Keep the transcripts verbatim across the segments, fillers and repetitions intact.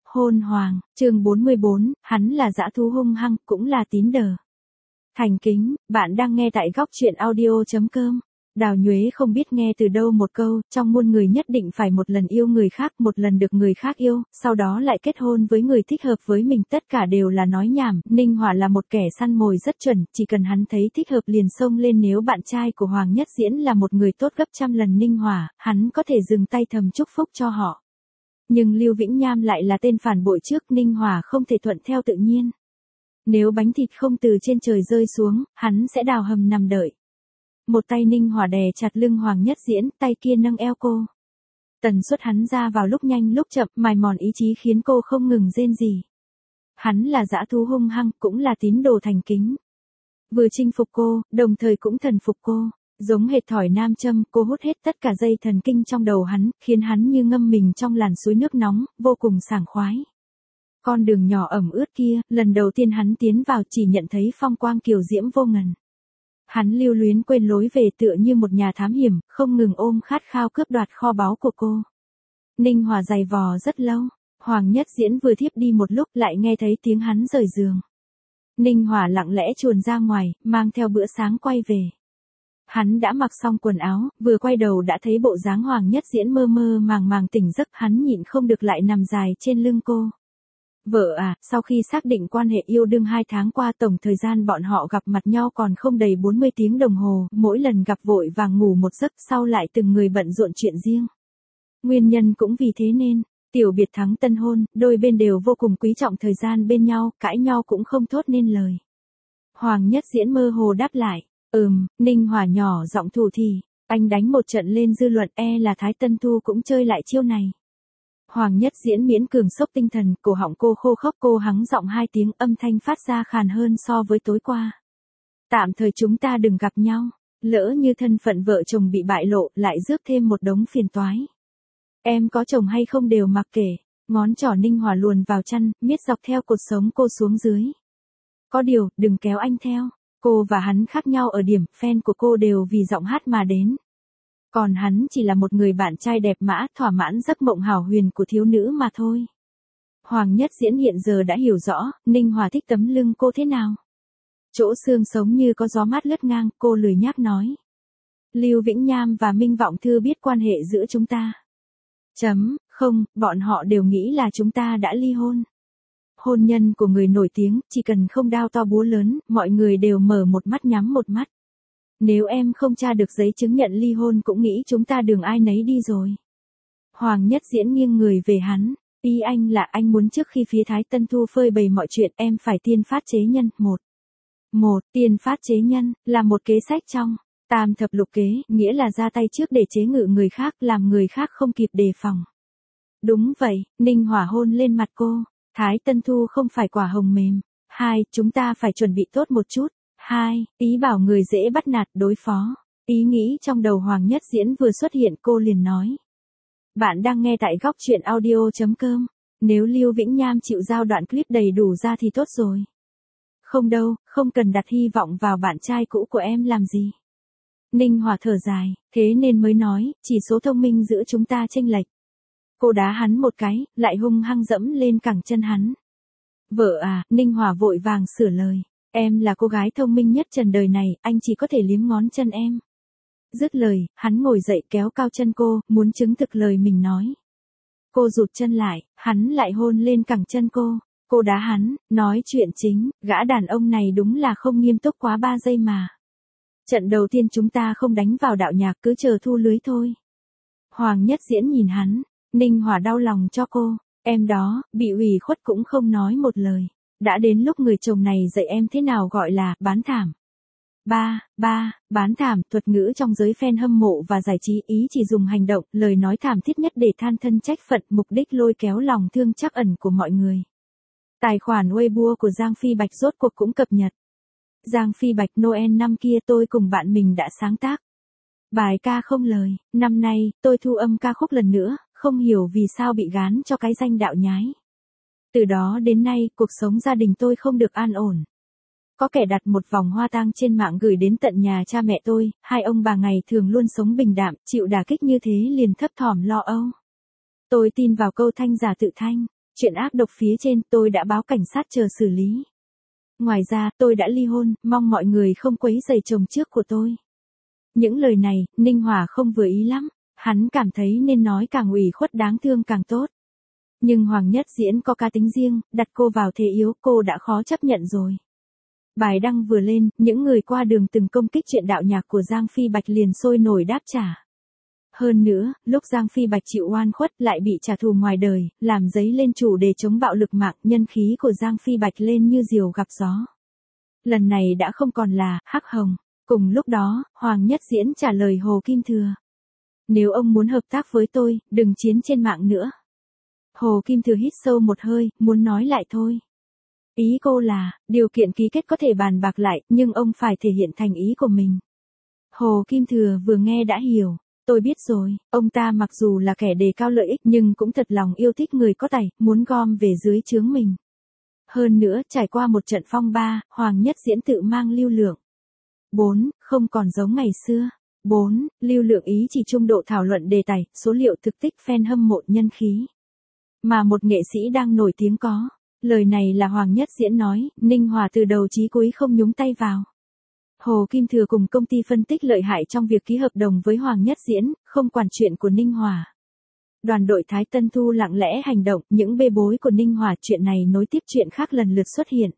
Hôn hoàng, chương bốn mươi bốn, hắn là dã thú hung hăng, cũng là tín đờ. Thành kính, bạn đang nghe tại góc truyện audio.com. Đào Nhuế không biết nghe từ đâu một câu, trong muôn người nhất định phải một lần yêu người khác, một lần được người khác yêu, sau đó lại kết hôn với người thích hợp với mình, tất cả đều là nói nhảm. Ninh Hỏa là một kẻ săn mồi rất chuẩn, chỉ cần hắn thấy thích hợp liền xông lên. Nếu bạn trai của Hoàng Nhất Diễn là một người tốt gấp trăm lần Ninh Hỏa, hắn có thể dừng tay thầm chúc phúc cho họ. Nhưng Lưu Vĩnh Nham lại là tên phản bội trước, Ninh Hỏa không thể thuận theo tự nhiên. Nếu bánh thịt không từ trên trời rơi xuống, hắn sẽ đào hầm nằm đợi. Một tay Ninh Hỏa đè chặt lưng Hoàng Nhất Diễn, tay kia nâng eo cô. Tần suất hắn ra vào lúc nhanh lúc chậm, mài mòn ý chí khiến cô không ngừng rên rỉ. Hắn là dã thú hung hăng, cũng là tín đồ thành kính. Vừa chinh phục cô, đồng thời cũng thần phục cô. Giống hệt thỏi nam châm, cô hút hết tất cả dây thần kinh trong đầu hắn, khiến hắn như ngâm mình trong làn suối nước nóng, vô cùng sảng khoái. Con đường nhỏ ẩm ướt kia, lần đầu tiên hắn tiến vào chỉ nhận thấy phong quang kiều diễm vô ngần. Hắn lưu luyến quên lối về tựa như một nhà thám hiểm, không ngừng ôm khát khao cướp đoạt kho báu của cô. Ninh Hỏa giày vò rất lâu, Hoàng Nhất Diễn vừa thiếp đi một lúc lại nghe thấy tiếng hắn rời giường. Ninh Hỏa lặng lẽ chuồn ra ngoài, mang theo bữa sáng quay về. Hắn đã mặc xong quần áo, vừa quay đầu đã thấy bộ dáng Hoàng Nhất Diễn mơ mơ màng màng tỉnh giấc, hắn nhịn không được lại nằm dài trên lưng cô. Vợ à, sau khi xác định quan hệ yêu đương hai tháng qua, tổng thời gian bọn họ gặp mặt nhau còn không đầy bốn mươi tiếng đồng hồ, mỗi lần gặp vội vàng ngủ một giấc, sau lại từng người bận rộn chuyện riêng. Nguyên nhân cũng vì thế nên, tiểu biệt thắng tân hôn, đôi bên đều vô cùng quý trọng thời gian bên nhau, cãi nhau cũng không thốt nên lời. Hoàng Nhất Diễn mơ hồ đáp lại, ừm. Ninh Hỏa nhỏ giọng thủ thì, anh đánh một trận lên dư luận, e là Thái Tân Thu cũng chơi lại chiêu này. Hoàng Nhất Diễn miễn cường sốc tinh thần, cổ họng cô khô khốc, cô hắng giọng hai tiếng, âm thanh phát ra khàn hơn so với tối qua. Tạm thời chúng ta đừng gặp nhau, lỡ như thân phận vợ chồng bị bại lộ, lại rước thêm một đống phiền toái. Em có chồng hay không đều mặc kệ. Ngón trỏ Ninh Hỏa luồn vào chăn, miết dọc theo cột sống cô xuống dưới. Có điều, đừng kéo anh theo. Cô và hắn khác nhau ở điểm, fan của cô đều vì giọng hát mà đến. Còn hắn chỉ là một người bạn trai đẹp mã, thỏa mãn giấc mộng hào huyền của thiếu nữ mà thôi. Hoàng Nhất Diễn hiện giờ đã hiểu rõ, Ninh Hỏa thích tấm lưng cô thế nào. Chỗ xương sống như có gió mát lướt ngang, cô lười nhác nói. Lưu Vĩnh Nham và Minh Vọng Thư biết quan hệ giữa chúng ta. Chấm, không, bọn họ đều nghĩ là chúng ta đã ly hôn. Hôn nhân của người nổi tiếng, chỉ cần không đao to búa lớn, mọi người đều mở một mắt nhắm một mắt. Nếu em không tra được giấy chứng nhận ly hôn cũng nghĩ chúng ta đường ai nấy đi rồi. Hoàng Nhất Diễn nghiêng người về hắn. Ý anh là anh muốn trước khi phía Thái Tân Thu phơi bày mọi chuyện em phải tiên phát chế nhân. Một. Một, tiên phát chế nhân, là một kế sách trong tam thập lục kế, nghĩa là ra tay trước để chế ngự người khác, làm người khác không kịp đề phòng. Đúng vậy, Ninh Hỏa hôn lên mặt cô. Thái Tân Thu không phải quả hồng mềm. Hai, chúng ta phải chuẩn bị tốt một chút. Hai, ý bảo người dễ bắt nạt đối phó. Ý nghĩ trong đầu Hoàng Nhất Diễn vừa xuất hiện, cô liền nói. Bạn đang nghe tại góc truyện audio.com. Nếu Lưu Vĩnh Nham chịu giao đoạn clip đầy đủ ra thì tốt rồi. Không đâu, không cần đặt hy vọng vào bạn trai cũ của em làm gì. Ninh Hỏa thở dài, thế nên mới nói, chỉ số thông minh giữa chúng ta chênh lệch. Cô đá hắn một cái, lại hung hăng dẫm lên cẳng chân hắn. Vợ à, Ninh Hỏa vội vàng sửa lời. Em là cô gái thông minh nhất trần đời này, anh chỉ có thể liếm ngón chân em. Dứt lời, hắn ngồi dậy kéo cao chân cô, muốn chứng thực lời mình nói. Cô rụt chân lại, hắn lại hôn lên cẳng chân cô. Cô đá hắn, nói chuyện chính, gã đàn ông này đúng là không nghiêm túc quá ba giây mà. Trận đầu tiên chúng ta không đánh vào đạo nhạc, cứ chờ thu lưới thôi. Hoàng Nhất Diễn nhìn hắn, Ninh Hỏa đau lòng cho cô. Em đó, bị ủy khuất cũng không nói một lời. Đã đến lúc người chồng này dạy em thế nào gọi là bán thảm. Ba, ba, bán thảm, thuật ngữ trong giới fan hâm mộ và giải trí, ý chỉ dùng hành động, lời nói thảm thiết nhất để than thân trách phận, mục đích lôi kéo lòng thương trắc ẩn của mọi người. Tài khoản Weibo của Giang Phi Bạch rốt cuộc cũng cập nhật. Giang Phi Bạch, Noel năm kia tôi cùng bạn mình đã sáng tác bài ca không lời, năm nay, tôi thu âm ca khúc lần nữa, không hiểu vì sao bị gán cho cái danh đạo nhái. Từ đó đến nay, cuộc sống gia đình tôi không được an ổn. Có kẻ đặt một vòng hoa tang trên mạng gửi đến tận nhà cha mẹ tôi, hai ông bà ngày thường luôn sống bình đạm, chịu đả kích như thế liền thấp thỏm lo âu. Tôi tin vào câu thanh giả tự thanh, Chuyện ác độc phía trên tôi đã báo cảnh sát chờ xử lý. Ngoài ra, tôi đã ly hôn, mong mọi người không quấy rầy chồng trước của tôi. Những lời này, Ninh Hòa không vừa ý lắm. Hắn cảm thấy nên nói càng ủy khuất đáng thương càng tốt. Nhưng Hoàng Nhất Diễn có cá tính riêng, đặt cô vào thế yếu cô đã khó chấp nhận rồi. Bài đăng vừa lên, những người qua đường từng công kích chuyện đạo nhạc của Giang Phi Bạch liền sôi nổi đáp trả. Hơn nữa, lúc Giang Phi Bạch chịu oan khuất lại bị trả thù ngoài đời, làm dấy lên chủ đề chống bạo lực mạng, nhân khí của Giang Phi Bạch lên như diều gặp gió. Lần này đã không còn là hắc hồng. Cùng lúc đó, Hoàng Nhất Diễn trả lời Hồ Kim Thừa. Nếu ông muốn hợp tác với tôi, đừng chiến trên mạng nữa. Hồ Kim Thừa hít sâu một hơi, muốn nói lại thôi. Ý cô là, điều kiện ký kết có thể bàn bạc lại, nhưng ông phải thể hiện thành ý của mình. Hồ Kim Thừa vừa nghe đã hiểu. Tôi biết rồi, ông ta mặc dù là kẻ đề cao lợi ích nhưng cũng thật lòng yêu thích người có tài, muốn gom về dưới trướng mình. Hơn nữa, trải qua một trận phong ba, Hoàng Nhất Diễn tự mang lưu lượng. bốn. Không còn giống ngày xưa. bốn. Lưu lượng ý chỉ trung độ thảo luận đề tài, số liệu thực tích fan hâm mộ nhân khí. Mà một nghệ sĩ đang nổi tiếng có. Lời này là Hoàng Nhất Diễn nói, Ninh Hòa từ đầu chí cuối không nhúng tay vào. Hồ Kim Thừa cùng công ty phân tích lợi hại trong việc ký hợp đồng với Hoàng Nhất Diễn, không quản chuyện của Ninh Hòa. Đoàn đội Thái Tân Thu lặng lẽ hành động, những bê bối của Ninh Hòa chuyện này nối tiếp chuyện khác lần lượt xuất hiện.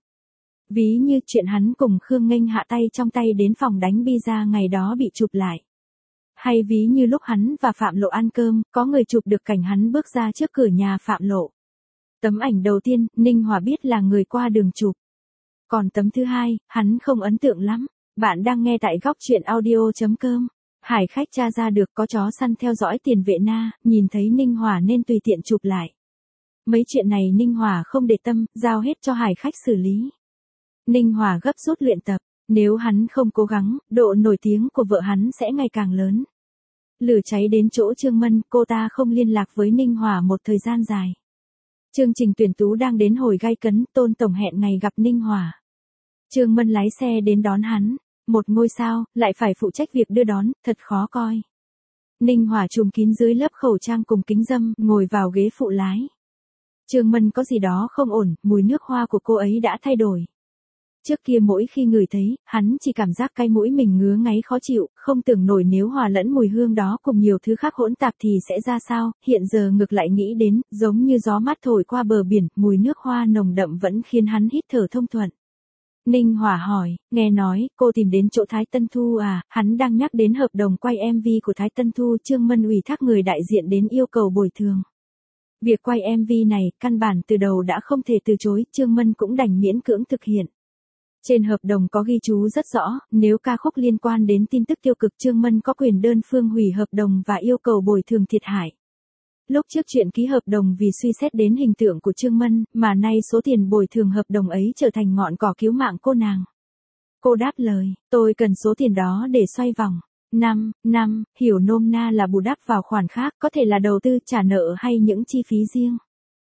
Ví như chuyện hắn cùng Khương Nghênh hạ tay trong tay đến phòng đánh pizza ngày đó bị chụp lại. Hay ví như lúc hắn và Phạm Lộ ăn cơm, có người chụp được cảnh hắn bước ra trước cửa nhà Phạm Lộ. Tấm ảnh đầu tiên, Ninh Hòa biết là người qua đường chụp. Còn tấm thứ hai, hắn không ấn tượng lắm. Bạn đang nghe tại góc truyện audio chấm com. Hải khách tra ra được có chó săn theo dõi tiền vệ na, nhìn thấy Ninh Hòa nên tùy tiện chụp lại. Mấy chuyện này Ninh Hòa không để tâm, giao hết cho hải khách xử lý. Ninh Hòa gấp rút luyện tập, nếu hắn không cố gắng, độ nổi tiếng của vợ hắn sẽ ngày càng lớn. Lửa cháy đến chỗ Trương Mân, cô ta không liên lạc với Ninh Hòa một thời gian dài. Chương trình tuyển tú đang đến hồi gay cấn, Tôn Tổng hẹn ngày gặp Ninh Hòa. Trương Mân lái xe đến đón hắn, một ngôi sao, lại phải phụ trách việc đưa đón, thật khó coi. Ninh Hòa trùm kín dưới lớp khẩu trang cùng kính râm, ngồi vào ghế phụ lái. Trương Mân có gì đó không ổn, mùi nước hoa của cô ấy đã thay đổi. Trước kia mỗi khi ngửi thấy, hắn chỉ cảm giác cái mũi mình ngứa ngáy khó chịu, không tưởng nổi nếu hòa lẫn mùi hương đó cùng nhiều thứ khác hỗn tạp thì sẽ ra sao, hiện giờ ngược lại nghĩ đến, giống như gió mát thổi qua bờ biển, mùi nước hoa nồng đậm vẫn khiến hắn hít thở thông thuận. Ninh Hòa hỏi, nghe nói, cô tìm đến chỗ Thái Tân Thu à, hắn đang nhắc đến hợp đồng quay em vê của Thái Tân Thu, Trương Mân ủy thác người đại diện đến yêu cầu bồi thường. Việc quay em vê này, căn bản từ đầu đã không thể từ chối, Trương Mân cũng đành miễn cưỡng thực hiện. Trên hợp đồng có ghi chú rất rõ, nếu ca khúc liên quan đến tin tức tiêu cực Trương Mân có quyền đơn phương hủy hợp đồng và yêu cầu bồi thường thiệt hại. Lúc trước chuyện ký hợp đồng vì suy xét đến hình tượng của Trương Mân, mà nay số tiền bồi thường hợp đồng ấy trở thành ngọn cỏ cứu mạng cô nàng. Cô đáp lời, tôi cần số tiền đó để xoay vòng. năm, năm, hiểu nôm na là bù đắp vào khoản khác, có thể là đầu tư, trả nợ hay những chi phí riêng.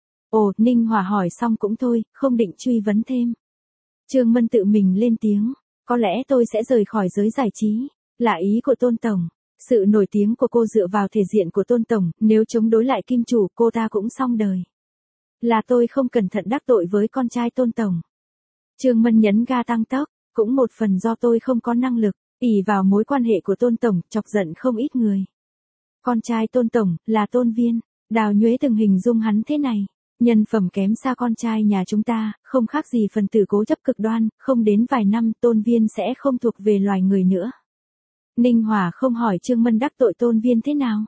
Ồ, Ninh Hòa hỏi xong cũng thôi, không định truy vấn thêm. Trương Mân tự mình lên tiếng, có lẽ tôi sẽ rời khỏi giới giải trí, là ý của Tôn Tổng. Sự nổi tiếng của cô dựa vào thể diện của Tôn Tổng, nếu chống đối lại Kim Chủ cô ta cũng xong đời. Là tôi không cẩn thận đắc tội với con trai Tôn Tổng. Trương Mân nhấn ga tăng tốc, cũng một phần do tôi không có năng lực, ỷ vào mối quan hệ của Tôn Tổng, chọc giận không ít người. Con trai Tôn Tổng, là Tôn Viên, Đào Nhuế từng hình dung hắn thế này. Nhân phẩm kém xa con trai nhà chúng ta, không khác gì phần tử cố chấp cực đoan, không đến vài năm Tôn Viên sẽ không thuộc về loài người nữa. Ninh Hòa không hỏi Trương Mân đắc tội Tôn Viên thế nào.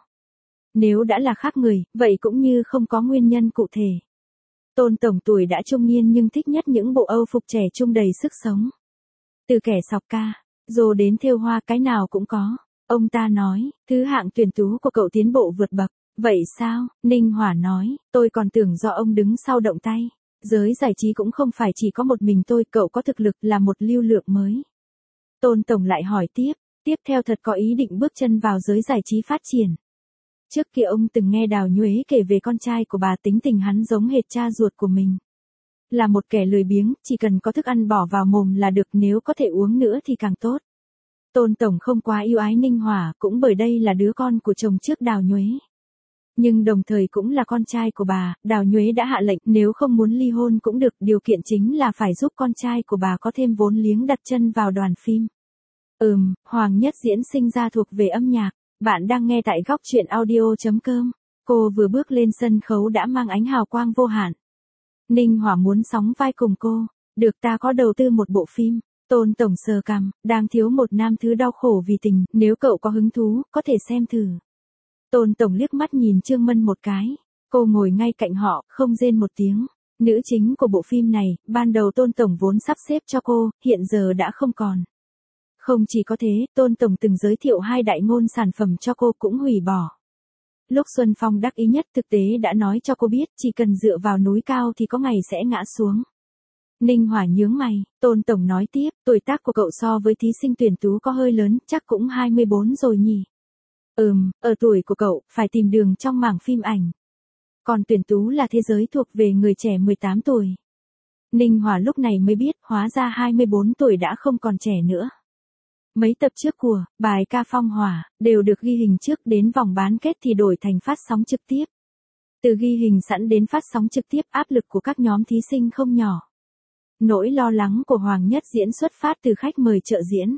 Nếu đã là khác người, vậy cũng như không có nguyên nhân cụ thể. Tôn Tổng tuổi đã trung niên nhưng thích nhất những bộ âu phục trẻ trung đầy sức sống. Từ kẻ sọc ca, rồi đến thêu hoa cái nào cũng có. Ông ta nói, thứ hạng tuyển tú của cậu tiến bộ vượt bậc. Vậy sao? Ninh Hòa nói, tôi còn tưởng do ông đứng sau động tay. Giới giải trí cũng không phải chỉ có một mình tôi, cậu có thực lực là một lưu lượng mới. Tôn Tổng lại hỏi tiếp, tiếp theo thật có ý định bước chân vào giới giải trí phát triển. Trước kia ông từng nghe Đào Nhuế kể về con trai của bà, tính tình hắn giống hệt cha ruột của mình. Là một kẻ lười biếng, chỉ cần có thức ăn bỏ vào mồm là được, nếu có thể uống nữa thì càng tốt. Tôn Tổng không quá yêu ái Ninh Hòa, cũng bởi đây là đứa con của chồng trước Đào Nhuế. nhưng đồng thời cũng là con trai của bà. Đào Nhuế đã hạ lệnh nếu không muốn ly hôn cũng được, điều kiện chính là phải giúp con trai của bà có thêm vốn liếng đặt chân vào đoàn phim. Ừm, Hoàng Nhất Diễn sinh ra thuộc về âm nhạc. Bạn đang nghe tại góc truyện audio.com. Cô vừa bước lên sân khấu đã mang ánh hào quang vô hạn. Ninh Hỏa muốn sóng vai cùng cô. Được, ta có đầu tư một bộ phim. Tôn tổng sờ cằm, đang thiếu một nam thứ đau khổ vì tình, nếu cậu có hứng thú, có thể xem thử. Tôn tổng liếc mắt nhìn Trương Mân một cái. Cô ngồi ngay cạnh họ, không rên một tiếng. Nữ chính của bộ phim này, ban đầu Tôn tổng vốn sắp xếp cho cô, hiện giờ đã không còn. Không chỉ có thế, Tôn tổng từng giới thiệu hai đại ngôn sản phẩm cho cô cũng hủy bỏ. Lúc Xuân Phong đắc ý nhất thực tế đã nói cho cô biết chỉ cần dựa vào núi cao thì có ngày sẽ ngã xuống. Ninh Hỏa nhướng mày, Tôn tổng nói tiếp, tuổi tác của cậu so với thí sinh tuyển tú có hơi lớn, chắc cũng hai mươi bốn rồi nhỉ. Ừm, ở tuổi của cậu, phải tìm đường trong mảng phim ảnh. Còn tuyển tú là thế giới thuộc về người trẻ mười tám tuổi. Ninh Hỏa lúc này mới biết, hóa ra hai mươi bốn tuổi đã không còn trẻ nữa. Mấy tập trước của bài ca Phong Hỏa đều được ghi hình trước, đến vòng bán kết thì đổi thành phát sóng trực tiếp. Từ ghi hình sẵn đến phát sóng trực tiếp, áp lực của các nhóm thí sinh không nhỏ. Nỗi lo lắng của Hoàng Nhất Diễn xuất phát từ khách mời trợ diễn.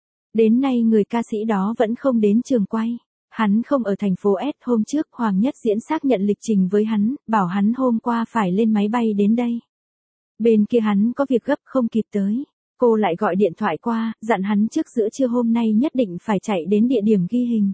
Đến nay người ca sĩ đó vẫn không đến trường quay. Hắn không ở thành phố S. Hôm trước Hoàng Nhất Diễn xác nhận lịch trình với hắn, bảo hắn hôm qua phải lên máy bay đến đây. Bên kia hắn có việc gấp không kịp tới. Cô lại gọi điện thoại qua, dặn hắn trước giữa trưa hôm nay nhất định phải chạy đến địa điểm ghi hình.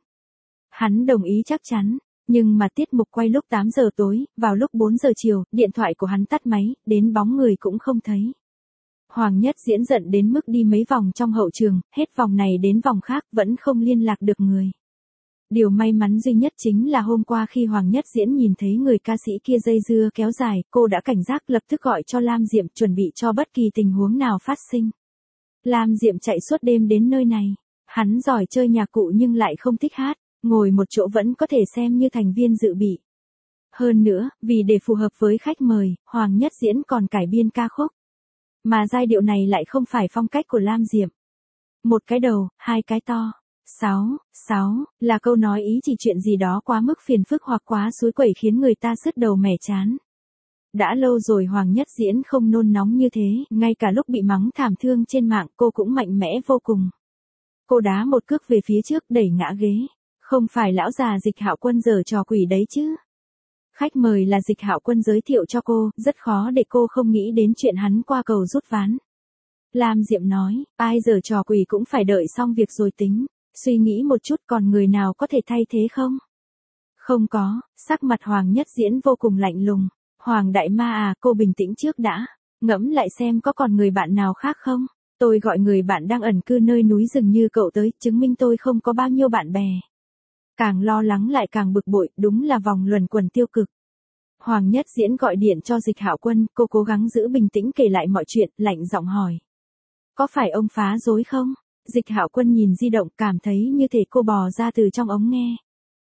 Hắn đồng ý chắc chắn, nhưng mà tiết mục quay lúc tám giờ tối, vào lúc bốn giờ chiều, điện thoại của hắn tắt máy, đến bóng người cũng không thấy. Hoàng Nhất Diễn giận đến mức đi mấy vòng trong hậu trường, hết vòng này đến vòng khác vẫn không liên lạc được người. Điều may mắn duy nhất chính là hôm qua khi Hoàng Nhất Diễn nhìn thấy người ca sĩ kia dây dưa kéo dài, cô đã cảnh giác lập tức gọi cho Lam Diệm chuẩn bị cho bất kỳ tình huống nào phát sinh. Lam Diệm chạy suốt đêm đến nơi này. Hắn giỏi chơi nhạc cụ nhưng lại không thích hát, ngồi một chỗ vẫn có thể xem như thành viên dự bị. Hơn nữa, vì để phù hợp với khách mời, Hoàng Nhất Diễn còn cải biên ca khúc. Mà giai điệu này lại không phải phong cách của Lam Diệm. Một cái đầu, hai cái to. Sáu, sáu, là câu nói ý chỉ chuyện gì đó quá mức phiền phức hoặc quá suối quẩy khiến người ta sứt đầu mẻ chán. Đã lâu rồi Hoàng Nhất Diễn không nôn nóng như thế, ngay cả lúc bị mắng thảm thương trên mạng cô cũng mạnh mẽ vô cùng. Cô đá một cước về phía trước đẩy ngã ghế. Không phải lão già Dịch Hạo Quân giở trò quỷ đấy chứ. Khách mời là Dịch Hạo Quân giới thiệu cho cô, rất khó để cô không nghĩ đến chuyện hắn qua cầu rút ván. Lam Diệm nói, ai giở trò quỷ cũng phải đợi xong việc rồi tính. Suy nghĩ một chút còn người nào có thể thay thế không? Không có, sắc mặt Hoàng Nhất Diễn vô cùng lạnh lùng. Hoàng đại ma à, cô bình tĩnh trước đã. Ngẫm lại xem có còn người bạn nào khác không? Tôi gọi người bạn đang ẩn cư nơi núi rừng như cậu tới, chứng minh tôi không có bao nhiêu bạn bè. Càng lo lắng lại càng bực bội, đúng là vòng luẩn quẩn tiêu cực. Hoàng Nhất Diễn gọi điện cho Dịch Hạo Quân, cô cố gắng giữ bình tĩnh kể lại mọi chuyện, lạnh giọng hỏi. Có phải ông phá rối không? Dịch Hạo Quân nhìn di động cảm thấy như thể cô bò ra từ trong ống nghe.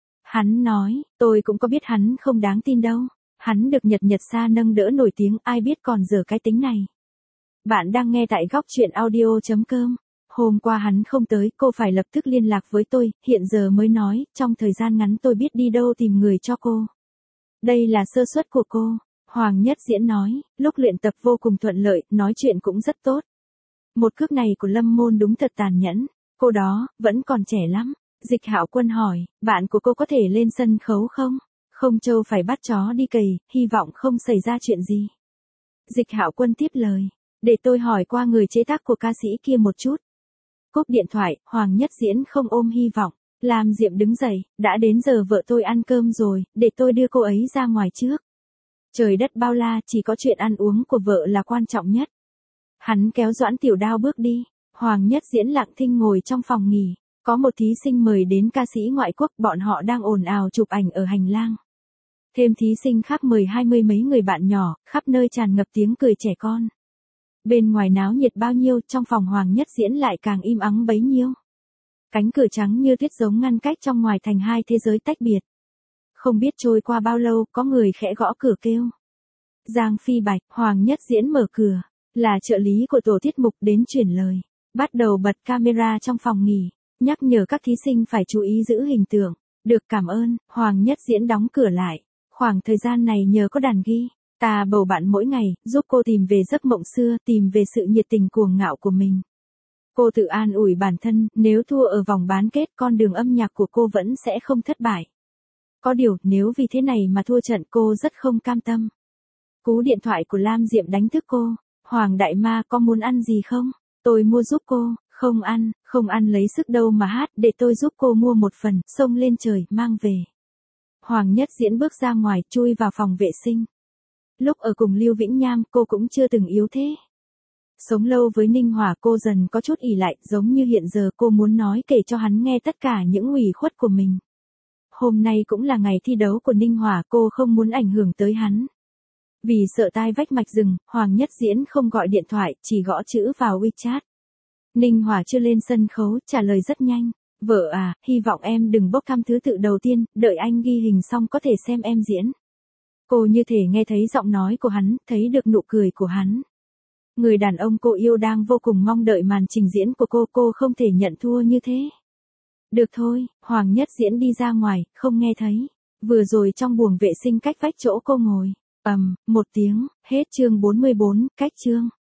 Hắn nói, tôi cũng có biết hắn không đáng tin đâu. Hắn được Nhật Nhật Sa nâng đỡ nổi tiếng, ai biết còn dở cái tính này. Bạn đang nghe tại góc truyện audio.com. Hôm qua hắn không tới, cô phải lập tức liên lạc với tôi, hiện giờ mới nói, trong thời gian ngắn tôi biết đi đâu tìm người cho cô. Đây là sơ suất của cô. Hoàng Nhất Diễn nói, lúc luyện tập vô cùng thuận lợi, nói chuyện cũng rất tốt. Một cước này của Lâm Môn đúng thật tàn nhẫn, cô đó, vẫn còn trẻ lắm. Dịch Hạo Quân hỏi, bạn của cô có thể lên sân khấu không? Không Châu phải bắt chó đi cày, hy vọng không xảy ra chuyện gì. Dịch Hạo Quân tiếp lời, để tôi hỏi qua người chế tác của ca sĩ kia một chút. Cúp điện thoại, Hoàng Nhất Diễn không ôm hy vọng. Lam Diệm đứng dậy, đã đến giờ vợ tôi ăn cơm rồi, để tôi đưa cô ấy ra ngoài trước. Trời đất bao la, chỉ có chuyện ăn uống của vợ là quan trọng nhất. Hắn kéo Doãn Tiểu Đao bước đi. Hoàng Nhất Diễn lặng thinh ngồi trong phòng nghỉ. Có một thí sinh mời đến ca sĩ ngoại quốc, bọn họ đang ồn ào chụp ảnh ở hành lang. Thêm thí sinh khác mời hai mươi mấy người bạn nhỏ, khắp nơi tràn ngập tiếng cười trẻ con. Bên ngoài náo nhiệt bao nhiêu, trong phòng Hoàng Nhất Diễn lại càng im ắng bấy nhiêu. Cánh cửa trắng như tuyết giống ngăn cách trong ngoài thành hai thế giới tách biệt. Không biết trôi qua bao lâu, có người khẽ gõ cửa kêu. Giang Phi Bạch, Hoàng Nhất Diễn mở cửa, là trợ lý của tổ tiết mục đến chuyển lời. Bắt đầu bật camera trong phòng nghỉ, nhắc nhở các thí sinh phải chú ý giữ hình tượng. Được cảm ơn, Hoàng Nhất Diễn đóng cửa lại. Khoảng thời gian này nhờ có đàn ghi, ta bầu bạn mỗi ngày, giúp cô tìm về giấc mộng xưa, tìm về sự nhiệt tình cuồng ngạo của mình. Cô tự an ủi bản thân, nếu thua ở vòng bán kết con đường âm nhạc của cô vẫn sẽ không thất bại. Có điều, nếu vì thế này mà thua trận cô rất không cam tâm. Cú điện thoại của Lam Diệm đánh thức cô. Hoàng đại ma có muốn ăn gì không? Tôi mua giúp cô. Không ăn, không ăn lấy sức đâu mà hát, để tôi giúp cô mua một phần, xông lên trời, mang về. Hoàng Nhất Diễn bước ra ngoài, chui vào phòng vệ sinh. Lúc ở cùng Lưu Vĩnh Nham, cô cũng chưa từng yếu thế. Sống lâu với Ninh Hòa cô dần có chút ỷ lại, giống như hiện giờ cô muốn nói kể cho hắn nghe tất cả những ủy khuất của mình. Hôm nay cũng là ngày thi đấu của Ninh Hòa, cô không muốn ảnh hưởng tới hắn. Vì sợ tai vách mạch rừng, Hoàng Nhất Diễn không gọi điện thoại, chỉ gõ chữ vào WeChat. Ninh Hòa chưa lên sân khấu, trả lời rất nhanh. Vợ à, hy vọng em đừng bốc thăm thứ tự đầu tiên, đợi anh ghi hình xong có thể xem em diễn. Cô như thể nghe thấy giọng nói của hắn, thấy được nụ cười của hắn. Người đàn ông cô yêu đang vô cùng mong đợi màn trình diễn của cô, cô không thể nhận thua như thế. Được thôi, Hoàng Nhất Diễn đi ra ngoài, không nghe thấy. Vừa rồi trong buồng vệ sinh cách vách chỗ cô ngồi. Ầm, um, một tiếng, hết chương bốn mươi bốn, cách chương.